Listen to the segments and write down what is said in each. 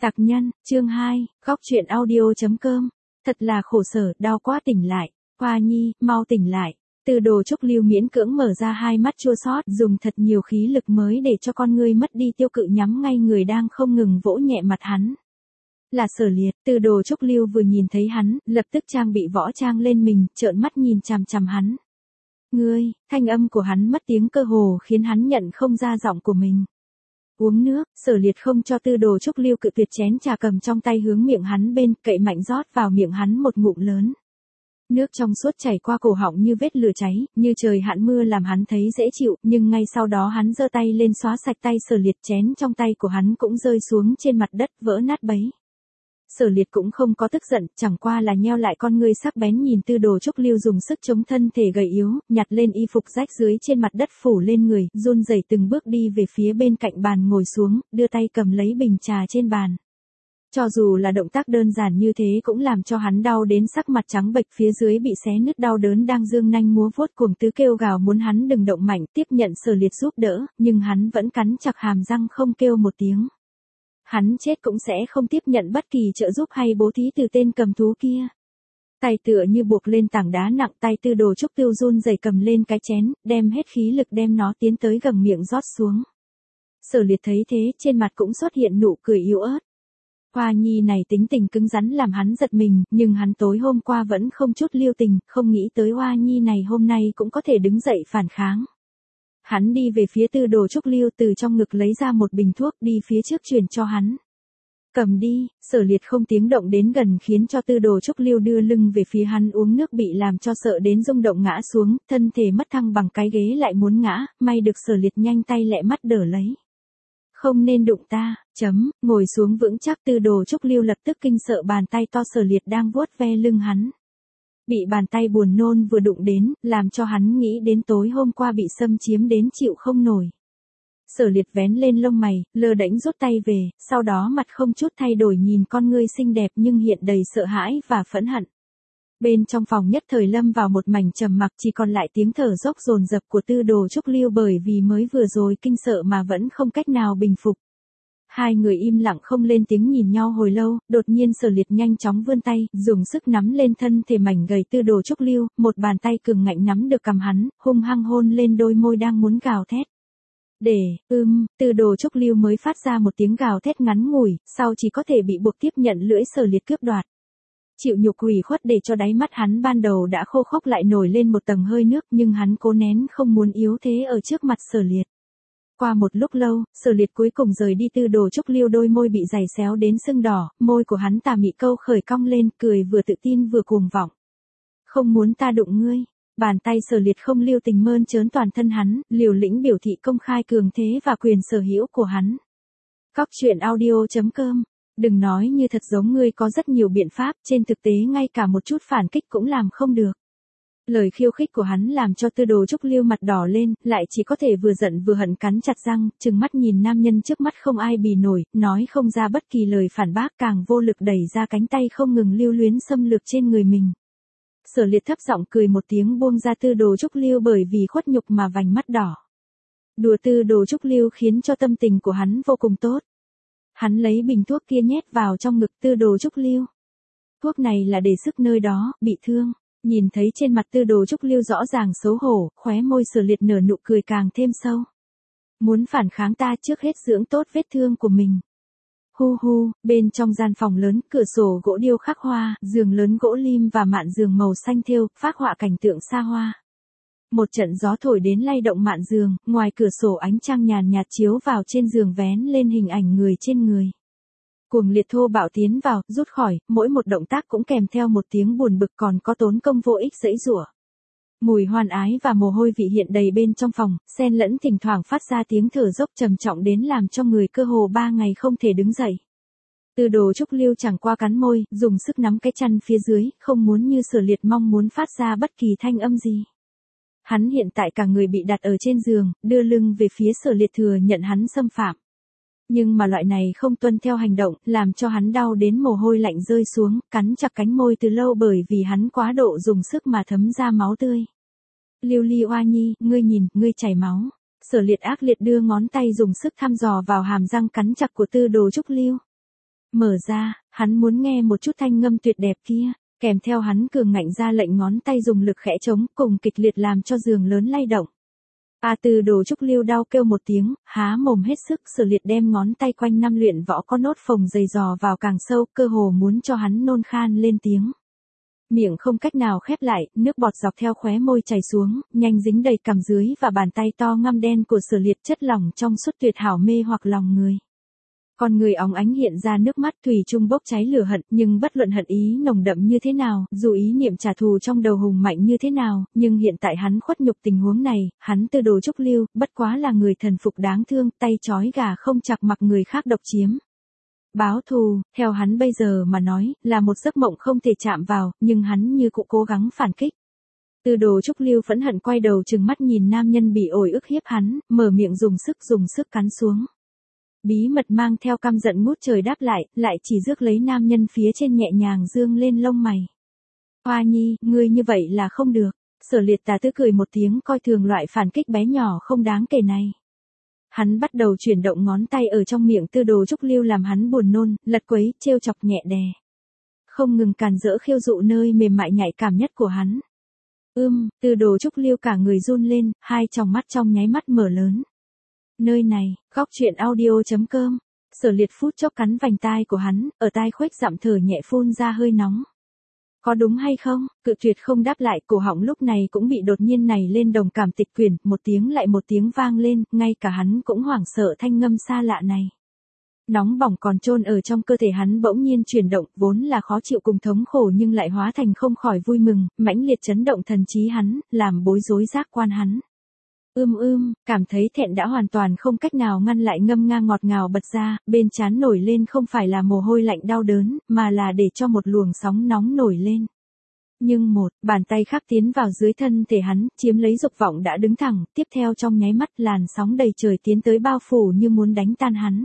Tặc nhân, chương 2, góc truyện audio.com. Thật là khổ sở, đau quá tỉnh lại. Hoa Nhi, mau tỉnh lại. Tư Đồ Trúc Lưu miễn cưỡng mở ra hai mắt chua xót, dùng thật nhiều khí lực mới để cho con ngươi mất đi tiêu cự, nhắm ngay người đang không ngừng vỗ nhẹ mặt hắn. Là Sở Liệt. Tư Đồ Trúc Lưu vừa nhìn thấy hắn, lập tức trang bị võ trang lên mình, trợn mắt nhìn chằm chằm hắn. Ngươi, thanh âm của hắn mất tiếng cơ hồ khiến hắn nhận không ra giọng của mình. Uống nước. Sở Liệt không cho Tư Đồ Trúc Lưu cự tuyệt chén trà cầm trong tay hướng miệng hắn bên, cậy mạnh rót vào miệng hắn một ngụm lớn. Nước trong suốt chảy qua cổ họng như vết lửa cháy, như trời hạn mưa làm hắn thấy dễ chịu, nhưng ngay sau đó hắn giơ tay lên xóa sạch tay Sở Liệt, chén trong tay của hắn cũng rơi xuống trên mặt đất, vỡ nát bấy. Sở Liệt cũng không có tức giận, chẳng qua là nheo lại con ngươi sắc bén nhìn Tư Đồ Trúc Lưu dùng sức chống thân thể gầy yếu, nhặt lên y phục rách dưới trên mặt đất phủ lên người, run rẩy từng bước đi về phía bên cạnh bàn ngồi xuống, đưa tay cầm lấy bình trà trên bàn. Cho dù là động tác đơn giản như thế cũng làm cho hắn đau đến sắc mặt trắng bệch, phía dưới bị xé nứt đau đớn đang giương nanh múa vuốt cuồng tứ kêu gào muốn hắn đừng động mạnh, tiếp nhận Sở Liệt giúp đỡ, nhưng hắn vẫn cắn chặt hàm răng không kêu một tiếng. Hắn chết cũng sẽ không tiếp nhận bất kỳ trợ giúp hay bố thí từ tên cầm thú kia. Tay tựa như buộc lên tảng đá nặng, tay Tư Đồ Trúc Lưu run rẩy cầm lên cái chén, đem hết khí lực đem nó tiến tới gầm miệng rót xuống. Sở Liệt thấy thế, trên mặt cũng xuất hiện nụ cười yếu ớt. Hoa Nhi này tính tình cứng rắn làm hắn giật mình, nhưng hắn tối hôm qua vẫn không chút lưu tình, không nghĩ tới Hoa Nhi này hôm nay cũng có thể đứng dậy phản kháng. Hắn đi về phía Tư Đồ Trúc Lưu, từ trong ngực lấy ra một bình thuốc, đi phía trước truyền cho hắn. Cầm đi. Sở Liệt không tiếng động đến gần, khiến cho Tư Đồ Trúc Lưu đưa lưng về phía hắn uống nước, bị làm cho sợ đến rung động ngã xuống, thân thể mất thăng bằng, cái ghế lại muốn ngã, may được Sở Liệt nhanh tay lẹ mắt đỡ lấy. Không nên đụng ta, ngồi xuống vững chắc. Tư Đồ Trúc Lưu lập tức kinh sợ bàn tay to Sở Liệt đang vuốt ve lưng hắn. Bị bàn tay buồn nôn vừa đụng đến, làm cho hắn nghĩ đến tối hôm qua bị xâm chiếm đến chịu không nổi. Sở Liệt vén lên lông mày, lơ đễnh rút tay về, sau đó mặt không chút thay đổi nhìn con ngươi xinh đẹp nhưng hiện đầy sợ hãi và phẫn hận. Bên trong phòng nhất thời lâm vào một mảnh trầm mặc, chỉ còn lại tiếng thở dốc dồn dập của Tư Đồ Trúc Lưu, bởi vì mới vừa rồi kinh sợ mà vẫn không cách nào bình phục. Hai người im lặng không lên tiếng nhìn nhau hồi lâu, đột nhiên Sở Liệt nhanh chóng vươn tay, dùng sức nắm lên thân thể mảnh gầy Tư Đồ Trúc Lưu, một bàn tay cường ngạnh nắm được cằm hắn, hung hăng hôn lên đôi môi đang muốn gào thét. Tư Đồ Trúc Lưu mới phát ra một tiếng gào thét ngắn ngủi, sau chỉ có thể bị buộc tiếp nhận lưỡi Sở Liệt cướp đoạt. Chịu nhục ủy khuất để cho đáy mắt hắn ban đầu đã khô khốc lại nổi lên một tầng hơi nước, nhưng hắn cố nén không muốn yếu thế ở trước mặt Sở Liệt. Qua một lúc lâu, Sở Liệt cuối cùng rời đi. Tư Đồ Trúc Lưu đôi môi bị giày xéo đến sưng đỏ, môi của hắn tà mị câu khởi cong lên, cười vừa tự tin vừa cuồng vọng. Không muốn ta đụng ngươi. Bàn tay Sở Liệt không lưu tình mơn trớn toàn thân hắn, liều lĩnh biểu thị công khai cường thế và quyền sở hữu của hắn. Góc truyện audio.com. Đừng nói như thật giống ngươi có rất nhiều biện pháp, trên thực tế ngay cả một chút phản kích cũng làm không được. Lời khiêu khích của hắn làm cho Tư Đồ Trúc Lưu mặt đỏ lên, lại chỉ có thể vừa giận vừa hận cắn chặt răng, trừng mắt nhìn nam nhân trước mắt không ai bì nổi, nói không ra bất kỳ lời phản bác, càng vô lực đẩy ra cánh tay không ngừng lưu luyến xâm lược trên người mình. Sở Liệt thấp giọng cười một tiếng buông ra Tư Đồ Trúc Lưu, bởi vì khuất nhục mà vành mắt đỏ. Đùa Tư Đồ Trúc Lưu khiến cho tâm tình của hắn vô cùng tốt. Hắn lấy bình thuốc kia nhét vào trong ngực Tư Đồ Trúc Lưu. Thuốc này là để sức nơi đó, bị thương. Nhìn thấy trên mặt Tư Đồ Trúc Lưu rõ ràng xấu hổ, khóe môi Sở Liệt nở nụ cười càng thêm sâu. Muốn phản kháng ta trước hết dưỡng tốt vết thương của mình. Bên trong gian phòng lớn, cửa sổ gỗ điêu khắc hoa, giường lớn gỗ lim và mạn giường màu xanh thêu, phác họa cảnh tượng xa hoa. Một trận gió thổi đến lay động mạn giường, ngoài cửa sổ ánh trăng nhàn nhạt chiếu vào trên giường vén lên hình ảnh người trên người. Cuồng liệt thô bạo tiến vào, rút khỏi, mỗi một động tác cũng kèm theo một tiếng buồn bực, còn có tốn công vô ích giãy giụa. Mùi hoan ái và mồ hôi vị hiện đầy bên trong phòng, xen lẫn thỉnh thoảng phát ra tiếng thở dốc trầm trọng đến làm cho người cơ hồ 3 ngày không thể đứng dậy. Tư Đồ Trúc Lưu chẳng qua cắn môi, dùng sức nắm cái chăn phía dưới, không muốn như Sở Liệt mong muốn phát ra bất kỳ thanh âm gì. Hắn hiện tại cả người bị đặt ở trên giường, đưa lưng về phía Sở Liệt thừa nhận hắn xâm phạm. Nhưng mà loại này không tuân theo hành động, làm cho hắn đau đến mồ hôi lạnh rơi xuống, cắn chặt cánh môi từ lâu bởi vì hắn quá độ dùng sức mà thấm ra máu tươi. Lưu Hoa Nhi, ngươi nhìn, ngươi chảy máu. Sở Liệt ác liệt đưa ngón tay dùng sức thăm dò vào hàm răng cắn chặt của Tư Đồ Trúc Lưu. Mở ra, hắn muốn nghe một chút thanh ngâm tuyệt đẹp kia, kèm theo hắn cường ngạnh ra lệnh ngón tay dùng lực khẽ chống cùng kịch liệt làm cho giường lớn lay động. Từ Đồ Trúc Lưu đau kêu một tiếng, há mồm hết sức, Sở Liệt đem ngón tay quanh năm luyện võ có nốt phồng dày dò vào càng sâu, cơ hồ muốn cho hắn nôn khan lên tiếng. Miệng không cách nào khép lại, nước bọt dọc theo khóe môi chảy xuống, nhanh dính đầy cằm dưới và bàn tay to ngăm đen của Sở Liệt, chất lỏng trong suốt tuyệt hảo mê hoặc lòng người. Con người óng ánh hiện ra nước mắt, thủy chung bốc cháy lửa hận, nhưng bất luận hận ý nồng đậm như thế nào, dù ý niệm trả thù trong đầu hùng mạnh như thế nào, nhưng hiện tại hắn khuất nhục tình huống này, hắn Từ Đồ Trúc Lưu, bất quá là người thần phục đáng thương, tay trói gà không chặt mặc người khác độc chiếm. Báo thù, theo hắn bây giờ mà nói, là một giấc mộng không thể chạm vào, nhưng hắn như cũng cố gắng phản kích. Từ Đồ Trúc Lưu phẫn hận quay đầu trừng mắt nhìn nam nhân bị ổi ức hiếp hắn, mở miệng dùng sức cắn xuống. Bí mật mang theo căm giận ngút trời đáp lại chỉ rước lấy nam nhân phía trên nhẹ nhàng dương lên lông mày. Hoa nhi, ngươi như vậy là không được. Sở Liệt tà tứ cười một tiếng coi thường loại phản kích bé nhỏ không đáng kể này. Hắn bắt đầu chuyển động ngón tay ở trong miệng Từ Đồ Trúc Lưu làm hắn buồn nôn, lật quấy, trêu chọc nhẹ đè. Không ngừng càn rỡ khiêu dụ nơi mềm mại nhạy cảm nhất của hắn. Từ Đồ Trúc Lưu cả người run lên, hai tròng mắt trong nháy mắt mở lớn. Nơi này, góc truyện audio.com. Sở Liệt phút chốc cắn vành tai của hắn, ở tai khuếch dặm thở nhẹ phun ra hơi nóng. Có đúng hay không? Cự tuyệt không đáp lại, cổ họng lúc này cũng bị đột nhiên này lên đồng cảm tịch quyển, một tiếng lại một tiếng vang lên, ngay cả hắn cũng hoảng sợ thanh ngâm xa lạ này. Nóng bỏng còn chôn ở trong cơ thể hắn bỗng nhiên chuyển động, vốn là khó chịu cùng thống khổ nhưng lại hóa thành không khỏi vui mừng, mãnh liệt chấn động thần trí hắn, làm bối rối giác quan hắn. Cảm thấy thẹn đã hoàn toàn không cách nào ngăn lại ngâm nga ngọt ngào bật ra, bên trán nổi lên không phải là mồ hôi lạnh đau đớn, mà là để cho một luồng sóng nóng nổi lên. Nhưng bàn tay khác tiến vào dưới thân thể hắn, chiếm lấy dục vọng đã đứng thẳng, tiếp theo trong nháy mắt làn sóng đầy trời tiến tới bao phủ như muốn đánh tan hắn.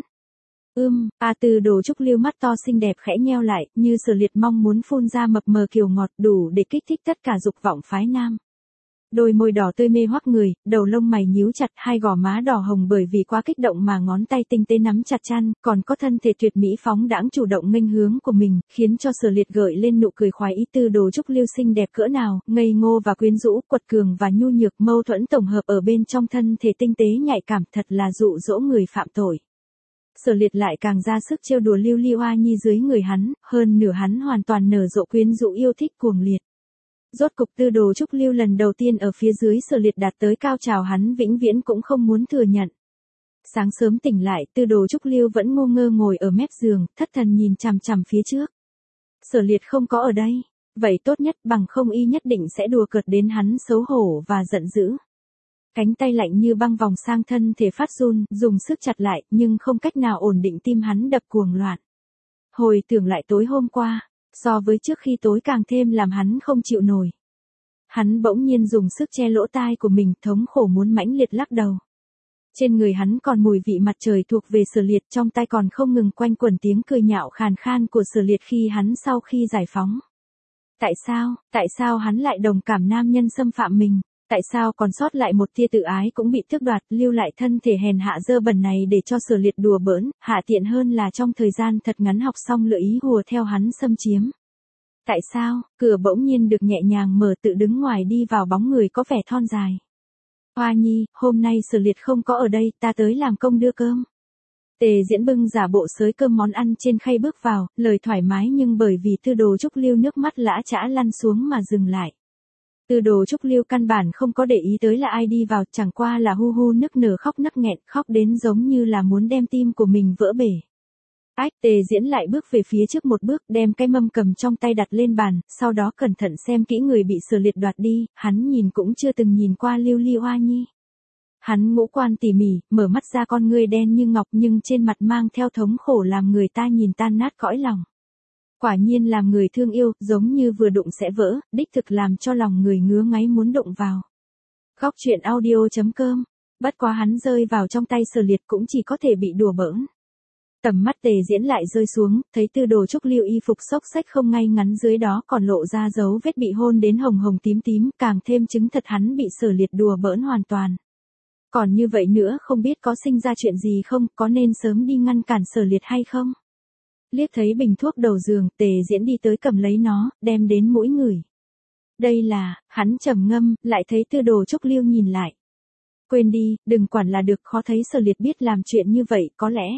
Từ Đồ Trúc Lưu mắt to xinh đẹp khẽ nheo lại, như Sở Liệt mong muốn phun ra mập mờ kiều ngọt đủ để kích thích tất cả dục vọng phái nam. Đôi môi đỏ tươi mê hoắc người, đầu lông mày nhíu chặt, hai gò má đỏ hồng bởi vì quá kích động mà ngón tay tinh tế nắm chặt chăn, còn có thân thể tuyệt mỹ phóng đãng chủ động nghênh hướng của mình, khiến cho Sở Liệt gợi lên nụ cười khoái ý. Từ Đồ Trúc Lưu xinh đẹp cỡ nào, ngây ngô và quyến rũ, quật cường và nhu nhược, mâu thuẫn tổng hợp ở bên trong thân thể tinh tế nhạy cảm, thật là dụ dỗ người phạm tội. Sở Liệt lại càng ra sức trêu đùa Lưu Hoa Nhi dưới người hắn, hơn nửa hắn hoàn toàn nở rộ quyến rũ yêu thích cuồng liệt. Rốt cục Từ Đồ Trúc Lưu lần đầu tiên ở phía dưới Sở Liệt đạt tới cao trào, hắn vĩnh viễn cũng không muốn thừa nhận. Sáng sớm tỉnh lại, Từ Đồ Trúc Lưu vẫn ngu ngơ ngồi ở mép giường, thất thần nhìn chằm chằm phía trước. Sở Liệt không có ở đây, vậy tốt nhất, bằng không y nhất định sẽ đùa cợt đến hắn xấu hổ và giận dữ. Cánh tay lạnh như băng vòng sang thân thể phát run, dùng sức chặt lại, nhưng không cách nào ổn định tim hắn đập cuồng loạn. Hồi tưởng lại tối hôm qua, so với trước khi tối càng thêm làm hắn không chịu nổi. Hắn bỗng nhiên dùng sức che lỗ tai của mình, thống khổ muốn mãnh liệt lắc đầu. Trên người hắn còn mùi vị mặt trời thuộc về Sở Liệt, trong tai còn không ngừng quanh quẩn tiếng cười nhạo khàn khan của Sở Liệt khi hắn sau khi giải phóng. Tại sao hắn lại đồng cảm nam nhân xâm phạm mình? Tại sao còn sót lại một tia tự ái cũng bị tước đoạt, lưu lại thân thể hèn hạ dơ bẩn này để cho Sở Liệt đùa bỡn, hạ tiện hơn là trong thời gian thật ngắn học xong lựa ý hùa theo hắn xâm chiếm. Tại sao? Cửa bỗng nhiên được nhẹ nhàng mở, tự đứng ngoài đi vào bóng người có vẻ thon dài. Hoa Nhi, hôm nay Sở Liệt không có ở đây, ta tới làm công đưa cơm. Tề Diễn bưng giả bộ xới cơm món ăn trên khay bước vào, lời thoải mái nhưng bởi vì Từ Đồ Trúc Lưu nước mắt lã chã lăn xuống mà dừng lại. Từ Đồ Trúc Lưu căn bản không có để ý tới là ai đi vào, chẳng qua là hu hu nức nở khóc nấc nghẹn, khóc đến giống như là muốn đem tim của mình vỡ bể. Tề Diễn lại bước về phía trước một bước, đem cái mâm cầm trong tay đặt lên bàn, sau đó cẩn thận xem kỹ người bị Sở Liệt đoạt đi, hắn nhìn cũng chưa từng nhìn qua Lưu Hoa Nhi. Hắn ngũ quan tỉ mỉ, mở mắt ra con ngươi đen như ngọc nhưng trên mặt mang theo thống khổ làm người ta nhìn tan nát cõi lòng. Quả nhiên làm người thương yêu, giống như vừa đụng sẽ vỡ, đích thực làm cho lòng người ngứa ngáy muốn đụng vào. Góc truyện audio.com. Bất quá hắn rơi vào trong tay Sở Liệt cũng chỉ có thể bị đùa bỡn. Tầm mắt Tề Diễn lại rơi xuống, thấy Từ Đồ Trúc Lưu y phục xốc xách không ngay ngắn, dưới đó còn lộ ra dấu vết bị hôn đến hồng hồng tím tím, càng thêm chứng thật hắn bị Sở Liệt đùa bỡn hoàn toàn. Còn như vậy nữa không biết có sinh ra chuyện gì không, có nên sớm đi ngăn cản Sở Liệt hay không? Liếc thấy bình thuốc đầu giường, Tề Diễn đi tới cầm lấy nó, đem đến mũi ngửi. Đây là, hắn trầm ngâm, lại thấy Tư Đồ Trúc Liêu nhìn lại. Quên đi, đừng quản là được, khó thấy Sở Liệt biết làm chuyện như vậy, có lẽ.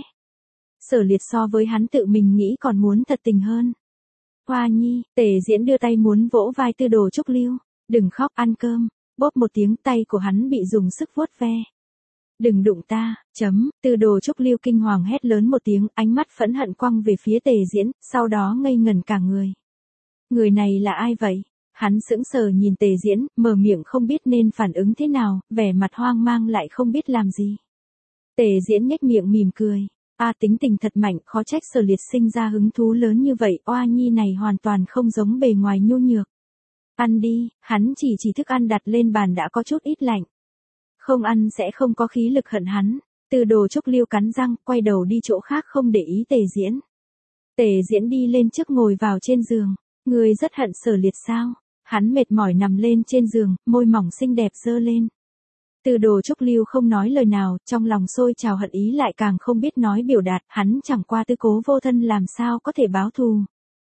Sở Liệt so với hắn tự mình nghĩ còn muốn thật tình hơn. Hoa Nhi, Tề Diễn đưa tay muốn vỗ vai Tư Đồ Trúc Liêu. Đừng khóc, ăn cơm. Bóp một tiếng, tay của hắn bị dùng sức vuốt ve. Đừng đụng ta, Tư Đồ Trúc Liêu kinh hoàng hét lớn một tiếng, ánh mắt phẫn hận quăng về phía Tề Diễn, sau đó ngây ngẩn cả người. Người này là ai vậy? Hắn sững sờ nhìn Tề Diễn, mở miệng không biết nên phản ứng thế nào, vẻ mặt hoang mang lại không biết làm gì. Tề Diễn nhếch miệng mỉm cười. Tính tình thật mạnh, khó trách Sở Liệt sinh ra hứng thú lớn như vậy, Oa Nhi này hoàn toàn không giống bề ngoài nhu nhược. Ăn đi, hắn chỉ thức ăn đặt lên bàn đã có chút ít lạnh. Không ăn sẽ không có khí lực hận hắn. Tư Đồ Trúc Liêu cắn răng, quay đầu đi chỗ khác không để ý Tề Diễn. Tề Diễn đi lên trước ngồi vào trên giường. Ngươi rất hận Sở Liệt sao? Hắn mệt mỏi nằm lên trên giường, môi mỏng xinh đẹp giơ lên. Tư Đồ Trúc Liêu không nói lời nào, trong lòng sôi trào hận ý lại càng không biết nói biểu đạt, hắn chẳng qua tư cố vô thân làm sao có thể báo thù.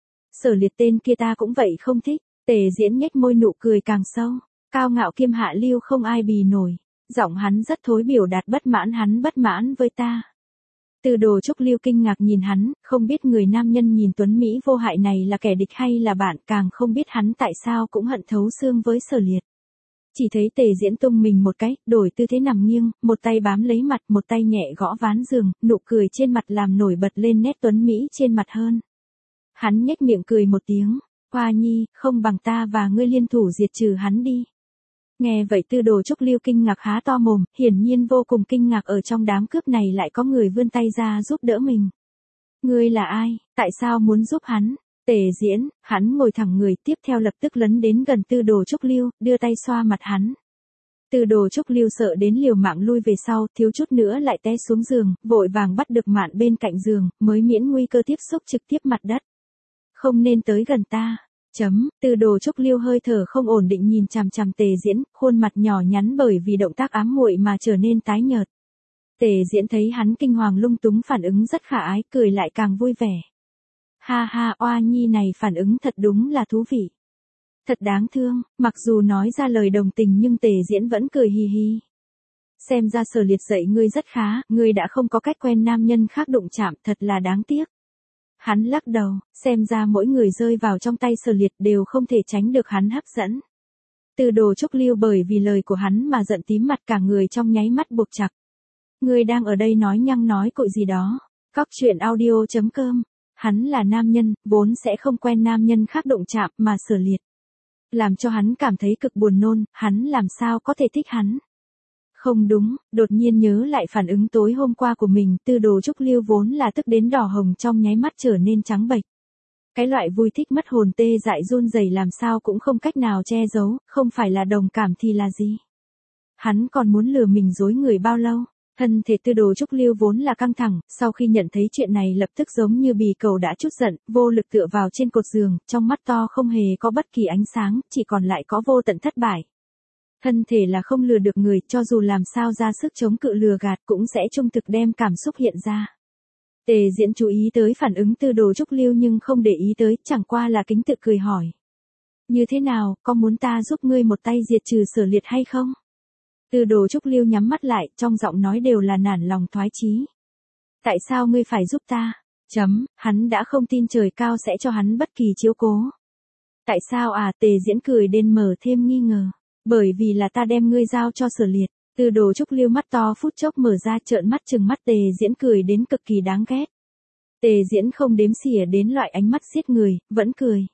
Sở Liệt tên kia ta cũng vậy không thích. Tề Diễn nhếch môi nụ cười càng sâu, cao ngạo kiêm hạ lưu không ai bì nổi. Giọng hắn rất thối biểu đạt bất mãn, hắn bất mãn với ta. Tư Đồ Trúc Liêu kinh ngạc nhìn hắn, không biết người nam nhân nhìn tuấn Mỹ vô hại này là kẻ địch hay là bạn, càng không biết hắn tại sao cũng hận thấu xương với Sở Liệt. Chỉ thấy Tề Diễn tung mình một cái, đổi tư thế nằm nghiêng, một tay bám lấy mặt, một tay nhẹ gõ ván giường, nụ cười trên mặt làm nổi bật lên nét tuấn Mỹ trên mặt hơn. Hắn nhếch miệng cười một tiếng, Hoa Nhi, không bằng ta và ngươi liên thủ diệt trừ hắn đi. Nghe vậy Tư Đồ Trúc Liêu kinh ngạc há to mồm, hiển nhiên vô cùng kinh ngạc ở trong đám cướp này lại có người vươn tay ra giúp đỡ mình. Ngươi là ai, tại sao muốn giúp hắn? Tề Diễn, hắn ngồi thẳng người, tiếp theo lập tức lấn đến gần Tư Đồ Trúc Liêu, đưa tay xoa mặt hắn. Tư Đồ Trúc Liêu sợ đến liều mạng lui về sau, thiếu chút nữa lại té xuống giường, vội vàng bắt được Mạn bên cạnh giường, mới miễn nguy cơ tiếp xúc trực tiếp mặt đất. Không nên tới gần ta. Tư Đồ Trúc Liêu hơi thở không ổn định nhìn chằm chằm Tề Diễn, khuôn mặt nhỏ nhắn bởi vì động tác ám muội mà trở nên tái nhợt. Tề Diễn thấy hắn kinh hoàng lung túng phản ứng rất khả ái, cười lại càng vui vẻ. Ha ha, Oa Nhi này phản ứng thật đúng là thú vị. Thật đáng thương, mặc dù nói ra lời đồng tình nhưng Tề Diễn vẫn cười hì hì. Xem ra Sở Liệt dạy ngươi rất khá, ngươi đã không có cách quen nam nhân khác đụng chạm, thật là đáng tiếc. Hắn lắc đầu, xem ra mỗi người rơi vào trong tay Sở Liệt đều không thể tránh được hắn hấp dẫn. Tư Đồ Trúc Liêu bởi vì lời của hắn mà giận tím mặt cả người trong nháy mắt buộc chặt. Ngươi đang ở đây nói nhăng nói cội gì đó. Cóc truyện audio.com. Hắn là nam nhân, vốn sẽ không quen nam nhân khác đụng chạm mà Sở Liệt. Làm cho hắn cảm thấy cực buồn nôn, hắn làm sao có thể thích hắn. Không đúng, đột nhiên nhớ lại phản ứng tối hôm qua của mình, Tư Đồ Trúc Liêu vốn là tức đến đỏ hồng trong nháy mắt trở nên trắng bệch. Cái loại vui thích mất hồn tê dại run rẩy làm sao cũng không cách nào che giấu, không phải là đồng cảm thì là gì. Hắn còn muốn lừa mình dối người bao lâu? Thân thể Tư Đồ Trúc Liêu vốn là căng thẳng, sau khi nhận thấy chuyện này lập tức giống như bì cầu đã trút giận, vô lực tựa vào trên cột giường, trong mắt to không hề có bất kỳ ánh sáng, chỉ còn lại có vô tận thất bại. Thân thể là không lừa được người, cho dù làm sao ra sức chống cự lừa gạt cũng sẽ trung thực đem cảm xúc hiện ra. Tề Diễn chú ý tới phản ứng Tư Đồ Trúc Liêu nhưng không để ý tới, chẳng qua là kính tự cười hỏi. Như thế nào, có muốn ta giúp ngươi một tay diệt trừ Sở Liệt hay không? Tư Đồ Trúc Liêu nhắm mắt lại, trong giọng nói đều là nản lòng thoái chí. Tại sao ngươi phải giúp ta? Hắn đã không tin trời cao sẽ cho hắn bất kỳ chiếu cố. Tại sao à? Tề Diễn cười đến mở thêm nghi ngờ. Bởi vì là ta đem ngươi giao cho Sở Liệt. Tư Đồ Trúc Liêu mắt to phút chốc mở ra trợn mắt trừng mắt Tề Diễn cười đến cực kỳ đáng ghét. Tề Diễn không đếm xỉa đến loại ánh mắt giết người, vẫn cười.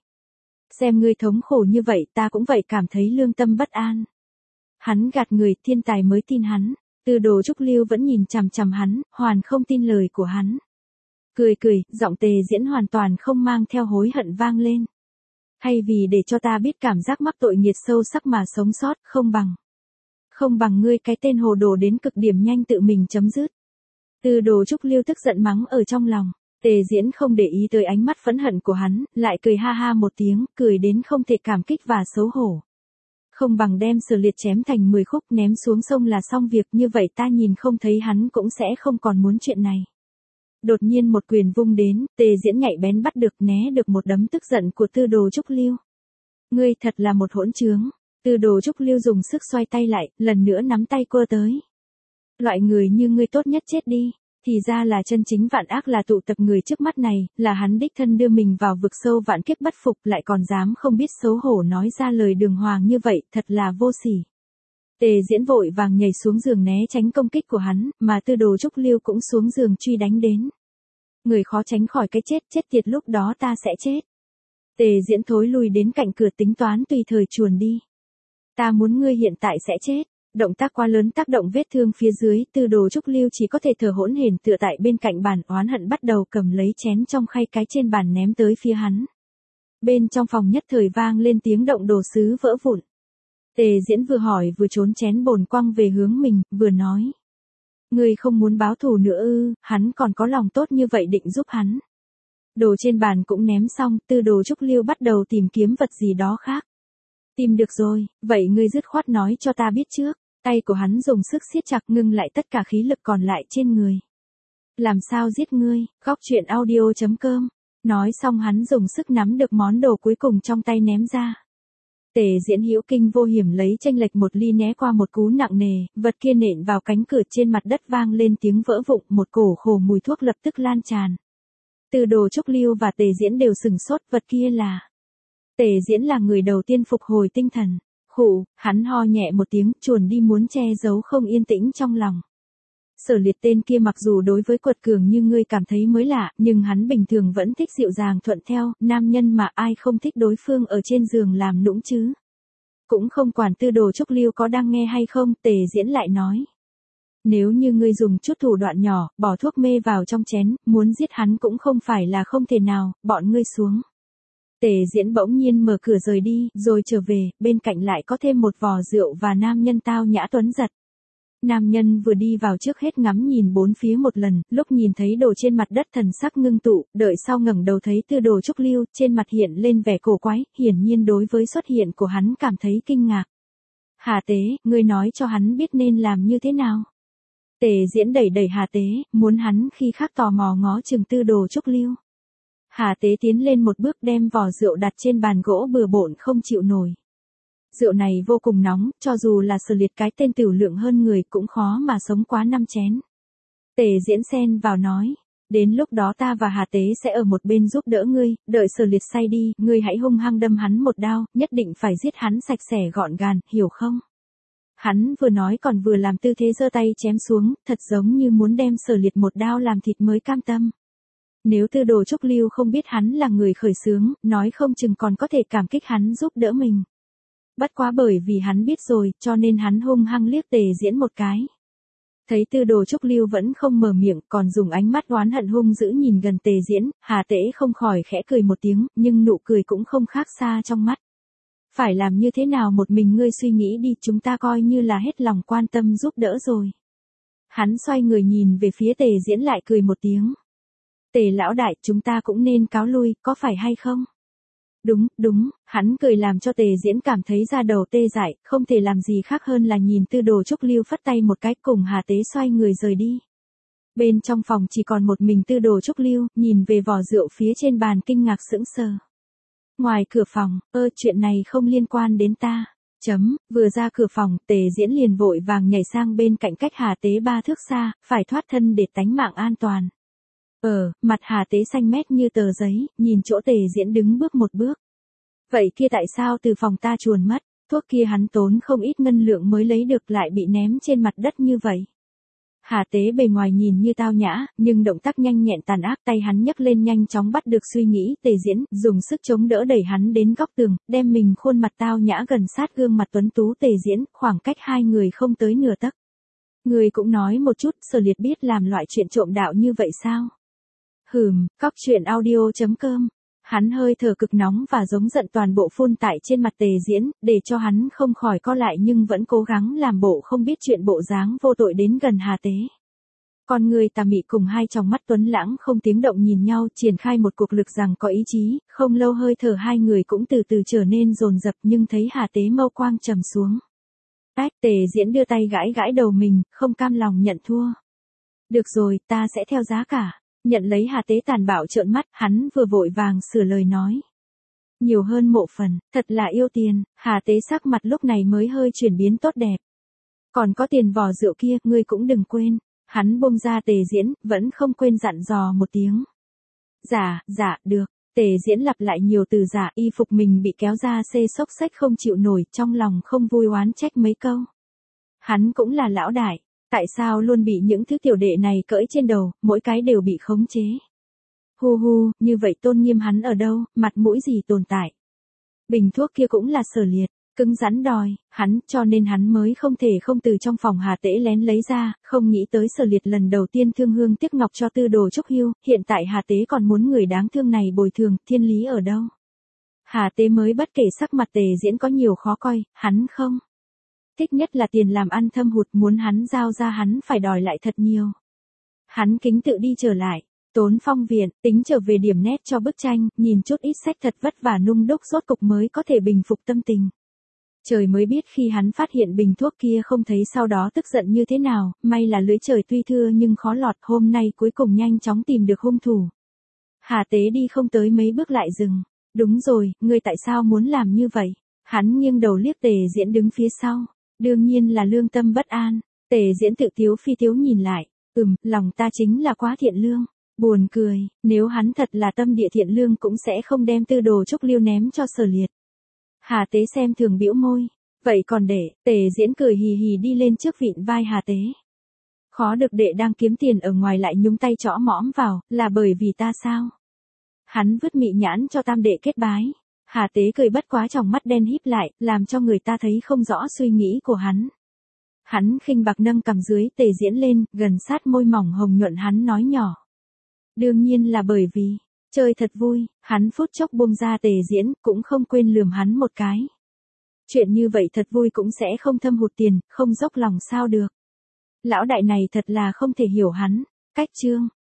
Xem ngươi thống khổ như vậy ta cũng vậy cảm thấy lương tâm bất an. Hắn gạt người, thiên tài mới tin hắn. Tư Đồ Trúc Liêu vẫn nhìn chằm chằm hắn, hoàn không tin lời của hắn. Cười cười, giọng Tề Diễn hoàn toàn không mang theo hối hận vang lên. Hay vì để cho ta biết cảm giác mắc tội nghiệt sâu sắc mà sống sót, không bằng ngươi cái tên hồ đồ đến cực điểm nhanh tự mình chấm dứt. Tư Đồ Trúc Liêu tức giận mắng ở trong lòng. Tề Diễn không để ý tới ánh mắt phẫn hận của hắn, lại cười ha ha một tiếng, cười đến không thể cảm kích và xấu hổ. Không bằng đem Sở Liệt chém thành 10 khúc ném xuống sông là xong việc, như vậy ta nhìn không thấy hắn cũng sẽ không còn muốn chuyện này. Đột nhiên một quyền vung đến, Tề Diễn nhạy bén bắt được né được một đấm tức giận của Tư Đồ Trúc Lưu. Ngươi thật là một hỗn trướng. Tư Đồ Trúc Lưu dùng sức xoay tay lại, lần nữa nắm tay quơ tới. Loại người như ngươi tốt nhất chết đi. Thì ra là chân chính vạn ác là tụ tập người trước mắt này, là hắn đích thân đưa mình vào vực sâu vạn kiếp bất phục lại còn dám không biết xấu hổ nói ra lời đường hoàng như vậy, thật là vô sỉ. Tề Diễn vội vàng nhảy xuống giường né tránh công kích của hắn, mà Tư Đồ Trúc Lưu cũng xuống giường truy đánh đến. Người khó tránh khỏi cái chết, chết tiệt lúc đó ta sẽ chết. Tề Diễn thối lùi đến cạnh cửa tính toán tùy thời chuồn đi. Ta muốn ngươi hiện tại sẽ chết. Động tác quá lớn tác động vết thương phía dưới, Tư Đồ Trúc Lưu chỉ có thể thở hổn hển tựa tại bên cạnh bàn, oán hận bắt đầu cầm lấy chén trong khay cái trên bàn ném tới phía hắn. Bên trong phòng nhất thời vang lên tiếng động đồ sứ vỡ vụn. Tề Diễn vừa hỏi vừa trốn chén bồn quăng về hướng mình, vừa nói. Ngươi không muốn báo thù nữa ư? Hắn còn có lòng tốt như vậy định giúp hắn. Đồ trên bàn cũng ném xong, Tư Đồ Trúc Lưu bắt đầu tìm kiếm vật gì đó khác. Tìm được rồi, vậy ngươi dứt khoát nói cho ta biết trước. Tay của hắn dùng sức siết chặt ngưng lại tất cả khí lực còn lại trên người. Làm sao giết ngươi? Góc truyện audio.com. Nói xong hắn dùng sức nắm được món đồ cuối cùng trong tay ném ra. Tề Diễn hữu kinh vô hiểm lấy chênh lệch một ly né qua một cú nặng nề, vật kia nện vào cánh cửa trên mặt đất vang lên tiếng vỡ vụn, một cổ khổ mùi thuốc lập tức lan tràn. Tư Đồ Trúc Lưu và Tề Diễn đều sửng sốt, vật kia là. Tề Diễn là người đầu tiên phục hồi tinh thần. Khụ, hắn ho nhẹ một tiếng, chuồn đi muốn che giấu không yên tĩnh trong lòng. Sở Liệt tên kia mặc dù đối với quật cường như ngươi cảm thấy mới lạ, nhưng hắn bình thường vẫn thích dịu dàng thuận theo, nam nhân mà ai không thích đối phương ở trên giường làm nũng chứ. Cũng không quản Tư Đồ Trúc Lưu có đang nghe hay không, Tề Diễn lại nói. Nếu như ngươi dùng chút thủ đoạn nhỏ, bỏ thuốc mê vào trong chén, muốn giết hắn cũng không phải là không thể nào, bọn ngươi xuống. Tề Diễn bỗng nhiên mở cửa rời đi, rồi trở về, bên cạnh lại có thêm một vò rượu và nam nhân tao nhã tuấn giật. Nam nhân vừa đi vào trước hết ngắm nhìn bốn phía một lần, lúc nhìn thấy đồ trên mặt đất thần sắc ngưng tụ, đợi sau ngẩng đầu thấy Tư Đồ Trúc Lưu, trên mặt hiện lên vẻ cổ quái, hiển nhiên đối với xuất hiện của hắn cảm thấy kinh ngạc. Hà Tế, ngươi nói cho hắn biết nên làm như thế nào? Tề Diễn đẩy đẩy Hà Tế, muốn hắn khi khác tò mò ngó chừng Tư Đồ Trúc Lưu. Hà Tế tiến lên một bước đem vò rượu đặt trên bàn gỗ bừa bộn không chịu nổi. Rượu này vô cùng nóng, cho dù là Sở Liệt cái tên tiểu lượng hơn người cũng khó mà sống quá 5 chén. Tề Diễn xen vào nói, đến lúc đó ta và Hà Tế sẽ ở một bên giúp đỡ ngươi, đợi Sở Liệt say đi, ngươi hãy hung hăng đâm hắn một đao, nhất định phải giết hắn sạch sẽ gọn gàng, hiểu không? Hắn vừa nói còn vừa làm tư thế giơ tay chém xuống, thật giống như muốn đem Sở Liệt một đao làm thịt mới cam tâm. Nếu Tư Đồ Trúc Lưu không biết hắn là người khởi xướng, nói không chừng còn có thể cảm kích hắn giúp đỡ mình. Bất quá bởi vì hắn biết rồi, cho nên hắn hung hăng liếc Tề Diễn một cái. Thấy Tư Đồ Trúc Lưu vẫn không mở miệng, còn dùng ánh mắt oán hận hung dữ nhìn gần Tề Diễn, Hà Tế không khỏi khẽ cười một tiếng, nhưng nụ cười cũng không khác xa trong mắt. Phải làm như thế nào một mình ngươi suy nghĩ đi, chúng ta coi như là hết lòng quan tâm giúp đỡ rồi. Hắn xoay người nhìn về phía Tề Diễn lại cười một tiếng. Tề lão đại, chúng ta cũng nên cáo lui, có phải hay không? Đúng, hắn cười làm cho Tề Diễn cảm thấy da đầu tê dại, không thể làm gì khác hơn là nhìn Tư Đồ Trúc Lưu phất tay một cái cùng Hà Tế xoay người rời đi. Bên trong phòng chỉ còn một mình Tư Đồ Trúc Lưu, nhìn về vò rượu phía trên bàn kinh ngạc sững sờ. Ngoài cửa phòng, chuyện này không liên quan đến ta. Vừa ra cửa phòng, Tề Diễn liền vội vàng nhảy sang bên cạnh cách Hà Tế 3 thước xa, phải thoát thân để tánh mạng an toàn. Mặt Hà Tế xanh mét như tờ giấy, nhìn chỗ Tề Diễn đứng bước một bước. Vậy kia tại sao từ phòng ta chuồn mất, thuốc kia hắn tốn không ít ngân lượng mới lấy được lại bị ném trên mặt đất như vậy. Hà Tế bề ngoài nhìn như tao nhã, nhưng động tác nhanh nhẹn tàn ác, tay hắn nhấc lên nhanh chóng bắt được suy nghĩ Tề Diễn, dùng sức chống đỡ đẩy hắn đến góc tường, đem mình khuôn mặt tao nhã gần sát gương mặt tuấn tú Tề Diễn, khoảng cách hai người không tới nửa tấc. Người cũng nói một chút, Sở Liệt biết làm loại chuyện trộm đạo như vậy sao? Góc truyện audio.com. Hắn hơi thở cực nóng và giống giận toàn bộ phun tại trên mặt Tề Diễn, để cho hắn không khỏi co lại nhưng vẫn cố gắng làm bộ không biết chuyện bộ dáng vô tội đến gần Hà Tế. Con người tà mị cùng hai tròng mắt tuấn lãng không tiếng động nhìn nhau, triển khai một cuộc lực rằng có ý chí, không lâu hơi thở hai người cũng từ từ trở nên dồn dập nhưng thấy Hà Tế mâu quang trầm xuống. Tề Diễn đưa tay gãi gãi đầu mình, không cam lòng nhận thua. Được rồi, ta sẽ theo giá cả. Nhận lấy Hà Tế tàn bạo trợn mắt, hắn vừa vội vàng sửa lời nói. Nhiều hơn mộ phần, thật là yêu tiền, Hà Tế sắc mặt lúc này mới hơi chuyển biến tốt đẹp. Còn có tiền vò rượu kia, ngươi cũng đừng quên. Hắn buông ra Tề Diễn, vẫn không quên dặn dò một tiếng. Dạ, được. Tề Diễn lặp lại nhiều từ dạ, y phục mình bị kéo ra xê xốc xách không chịu nổi, trong lòng không vui oán trách mấy câu. Hắn cũng là lão đại, tại sao luôn bị những thứ tiểu đệ này cỡi trên đầu, mỗi cái đều bị khống chế. Hu, như vậy tôn nghiêm hắn ở đâu, mặt mũi gì tồn tại. Bình thuốc kia cũng là Sở Liệt, cứng rắn đòi, hắn, cho nên hắn mới không thể không từ trong phòng Hà Tế lén lấy ra, không nghĩ tới Sở Liệt lần đầu tiên thương hương tiếc ngọc cho Tư Đồ Trúc Hưu, hiện tại Hà Tế còn muốn người đáng thương này bồi thường, thiên lý ở đâu. Hà Tế mới bất kể sắc mặt Tề Diễn có nhiều khó coi, hắn không thích nhất là tiền làm ăn thâm hụt, muốn hắn giao ra hắn phải đòi lại thật nhiều. Hắn kính tự đi trở lại. Tốn Phong viện, tính trở về điểm nét cho bức tranh, nhìn chút ít sách thật vất vả nung đúc rốt cục mới có thể bình phục tâm tình. Trời mới biết khi hắn phát hiện bình thuốc kia không thấy sau đó tức giận như thế nào, may là lưới trời tuy thưa nhưng khó lọt, hôm nay cuối cùng nhanh chóng tìm được hung thủ. Hà Tế đi không tới mấy bước lại dừng. Đúng rồi, ngươi tại sao muốn làm như vậy? Hắn nghiêng đầu liếc Tề Diễn đứng phía sau. Đương nhiên là lương tâm bất an. Tề Diễn tự tiếu phi tiếu nhìn lại. Lòng ta chính là quá thiện lương. Buồn cười, nếu hắn thật là tâm địa thiện lương cũng sẽ không đem Tư Đồ Trúc Liêu ném cho Sở Liệt. Hà Tế xem thường bĩu môi. Vậy còn để, Tề Diễn cười hì hì đi lên trước vịn vai Hà Tế. Khó được đệ đang kiếm tiền ở ngoài lại nhúng tay trõ mõm vào, là bởi vì ta sao? Hắn vứt mị nhãn cho tam đệ kết bái. Hà Tế cười bất quá tròng mắt đen híp lại, làm cho người ta thấy không rõ suy nghĩ của hắn. Hắn khinh bạc nâng cằm dưới Tề Diễn lên, gần sát môi mỏng hồng nhuận hắn nói nhỏ. Đương nhiên là bởi vì, chơi thật vui, hắn phút chốc buông ra Tề Diễn, cũng không quên lườm hắn một cái. Chuyện như vậy thật vui cũng sẽ không thâm hụt tiền, không dốc lòng sao được. Lão đại này thật là không thể hiểu hắn. Cách chương.